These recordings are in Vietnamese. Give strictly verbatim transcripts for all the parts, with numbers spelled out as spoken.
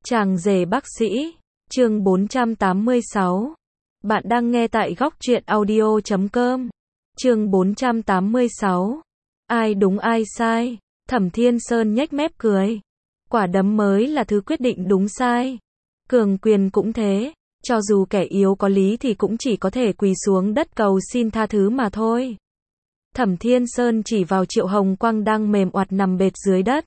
Chàng rể bác sĩ, chương bốn trăm tám mươi sáu. Bạn đang nghe tại góc truyện audio chấm com. Chương bốn trăm tám mươi sáu. Ai đúng ai sai? Thẩm Thiên Sơn nhếch mép cười. Quả đấm mới là thứ quyết định đúng sai. Cường quyền cũng thế, cho dù kẻ yếu có lý thì cũng chỉ có thể quỳ xuống đất cầu xin tha thứ mà thôi. Thẩm Thiên Sơn chỉ vào Triệu Hồng Quang đang mềm oặt nằm bệt dưới đất.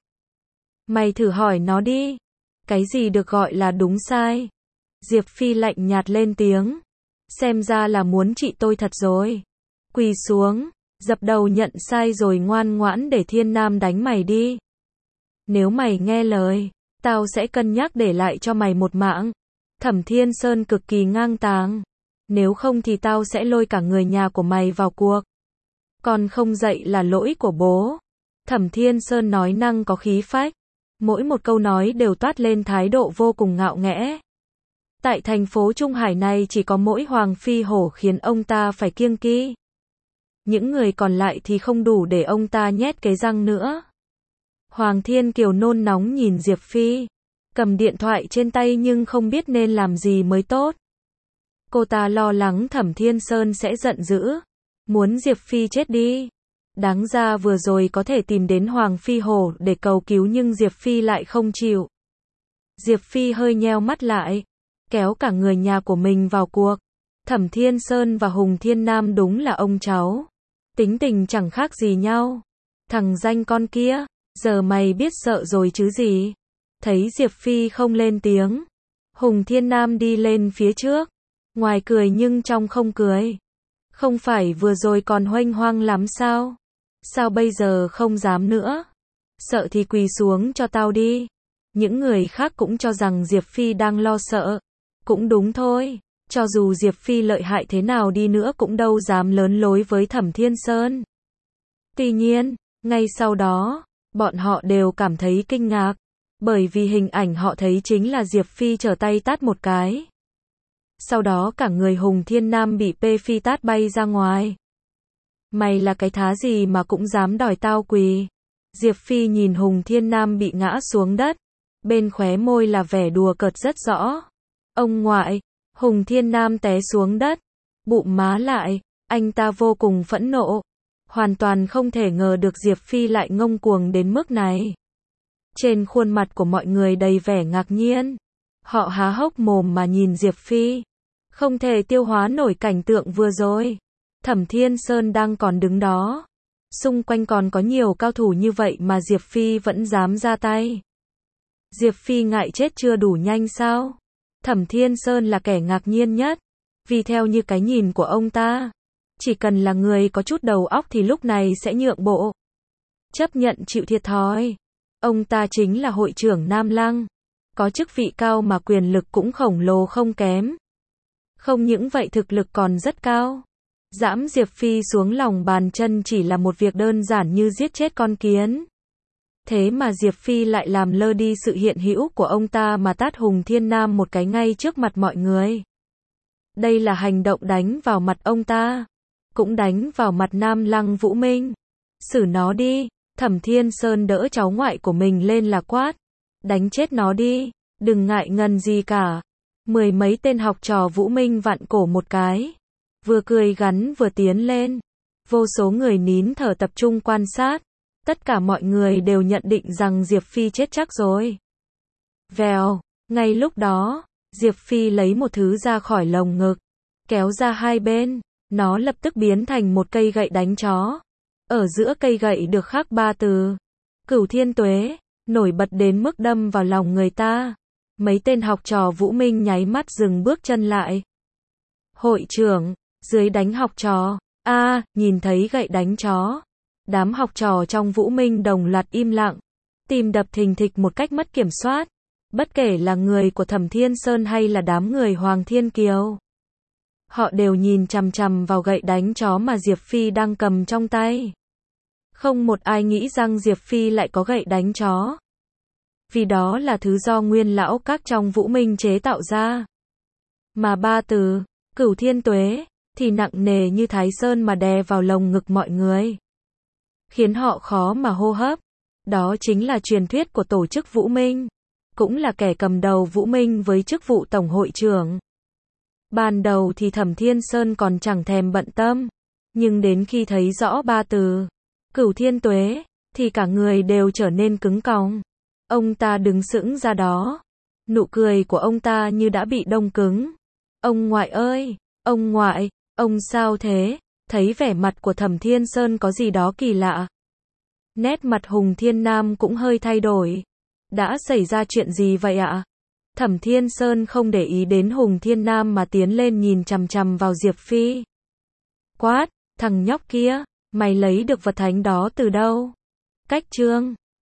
Mày thử hỏi nó đi. Cái gì được gọi là đúng sai? Diệp Phi lạnh nhạt lên tiếng. Xem ra là muốn trị tôi thật rồi. Quỳ xuống, dập đầu nhận sai rồi ngoan ngoãn để Thiên Nam đánh mày đi. Nếu mày nghe lời, tao sẽ cân nhắc để lại cho mày một mạng. Thẩm Thiên Sơn cực kỳ ngang tàng. Nếu không thì tao sẽ lôi cả người nhà của mày vào cuộc. Con không dậy là lỗi của bố. Thẩm Thiên Sơn nói năng có khí phách. Mỗi một câu nói đều toát lên thái độ vô cùng ngạo nghễ. Tại thành phố Trung Hải này chỉ có mỗi Hoàng Phi Hổ khiến ông ta phải kiêng kỵ. Những người còn lại thì không đủ để ông ta nhét cái răng nữa. Hoàng Thiên Kiều nôn nóng nhìn Diệp Phi. Cầm điện thoại trên tay nhưng không biết nên làm gì mới tốt. Cô ta lo lắng Thẩm Thiên Sơn sẽ giận dữ. Muốn Diệp Phi chết đi. Đáng ra vừa rồi có thể tìm đến Hoàng Phi Hổ để cầu cứu nhưng Diệp Phi lại không chịu. Diệp Phi hơi nheo mắt lại, kéo cả người nhà của mình vào cuộc. Thẩm Thiên Sơn và Hùng Thiên Nam đúng là ông cháu. Tính tình chẳng khác gì nhau. Thằng danh con kia, giờ mày biết sợ rồi chứ gì. Thấy Diệp Phi không lên tiếng. Hùng Thiên Nam đi lên phía trước. Ngoài cười nhưng trong không cười. Không phải vừa rồi còn huênh hoang lắm sao? Sao bây giờ không dám nữa? Sợ thì quỳ xuống cho tao đi. Những người khác cũng cho rằng Diệp Phi đang lo sợ. Cũng đúng thôi. Cho dù Diệp Phi lợi hại thế nào đi nữa cũng đâu dám lớn lối với Thẩm Thiên Sơn. Tuy nhiên, ngay sau đó, bọn họ đều cảm thấy kinh ngạc. Bởi vì hình ảnh họ thấy chính là Diệp Phi trở tay tát một cái. Sau đó cả người Hùng Thiên Nam bị P Phi tát bay ra ngoài. Mày là cái thá gì mà cũng dám đòi tao quỳ? Diệp Phi nhìn Hùng Thiên Nam bị ngã xuống đất. Bên khóe môi là vẻ đùa cợt rất rõ. Ông ngoại, Hùng Thiên Nam té xuống đất. Bụm má lại, anh ta vô cùng phẫn nộ. Hoàn toàn không thể ngờ được Diệp Phi lại ngông cuồng đến mức này. Trên khuôn mặt của mọi người đầy vẻ ngạc nhiên. Họ há hốc mồm mà nhìn Diệp Phi. Không thể tiêu hóa nổi cảnh tượng vừa rồi. Thẩm Thiên Sơn đang còn đứng đó. Xung quanh còn có nhiều cao thủ như vậy mà Diệp Phi vẫn dám ra tay. Diệp Phi ngại chết chưa đủ nhanh sao? Thẩm Thiên Sơn là kẻ ngạc nhiên nhất. Vì theo như cái nhìn của ông ta, chỉ cần là người có chút đầu óc thì lúc này sẽ nhượng bộ. Chấp nhận chịu thiệt thòi. Ông ta chính là hội trưởng Nam Lăng. Có chức vị cao mà quyền lực cũng khổng lồ không kém. Không những vậy thực lực còn rất cao. Giẫm Diệp Phi xuống lòng bàn chân chỉ là một việc đơn giản như giết chết con kiến. Thế mà Diệp Phi lại làm lơ đi sự hiện hữu của ông ta mà tát Hùng Thiên Nam một cái ngay trước mặt mọi người. Đây là hành động đánh vào mặt ông ta. Cũng đánh vào mặt Nam Lăng Vũ Minh. Xử nó đi. Thẩm Thiên Sơn đỡ cháu ngoại của mình lên là quát. Đánh chết nó đi. Đừng ngại ngần gì cả. Mười mấy tên học trò Vũ Minh vặn cổ một cái. Vừa cười gắn vừa tiến lên. Vô số người nín thở tập trung quan sát. Tất cả mọi người đều nhận định rằng Diệp Phi chết chắc rồi. Vèo, ngay lúc đó, Diệp Phi lấy một thứ ra khỏi lồng ngực. Kéo ra hai bên. Nó lập tức biến thành một cây gậy đánh chó. Ở giữa cây gậy được khắc ba từ. Cửu Thiên Tuế. Nổi bật đến mức đâm vào lòng người ta. Mấy tên học trò Vũ Minh nháy mắt dừng bước chân lại. Hội trưởng, dưới đánh học trò. A, à, nhìn thấy gậy đánh chó. Đám học trò trong Vũ Minh đồng loạt im lặng. Tim đập thình thịch một cách mất kiểm soát. Bất kể là người của Thẩm Thiên Sơn hay là đám người Hoàng Thiên Kiều. Họ đều nhìn chằm chằm vào gậy đánh chó mà Diệp Phi đang cầm trong tay. Không một ai nghĩ rằng Diệp Phi lại có gậy đánh chó. Vì đó là thứ do nguyên lão các trong Vũ Minh chế tạo ra. Mà ba từ, Cửu Thiên Tuế, thì nặng nề như Thái Sơn mà đè vào lồng ngực mọi người. Khiến họ khó mà hô hấp. Đó chính là truyền thuyết của tổ chức Vũ Minh. cũng là kẻ cầm đầu Vũ Minh với chức vụ tổng hội trưởng. Ban đầu thì Thẩm Thiên Sơn còn chẳng thèm bận tâm, nhưng đến khi thấy rõ ba từ Cửu Thiên Tuế, thì cả người đều trở nên cứng còng. Ông ta đứng sững ra đó, nụ cười của ông ta như đã bị đông cứng. Ông ngoại ơi, ông ngoại, ông sao thế? Thấy vẻ mặt của Thẩm Thiên Sơn có gì đó kỳ lạ. Nét mặt Hùng Thiên Nam cũng hơi thay đổi. Đã xảy ra chuyện gì vậy ạ? Thẩm Thiên Sơn không để ý đến Hùng Thiên Nam mà tiến lên nhìn chằm chằm vào Diệp Phi. Quát, thằng nhóc kia, mày lấy được vật thánh đó từ đâu? Cách chương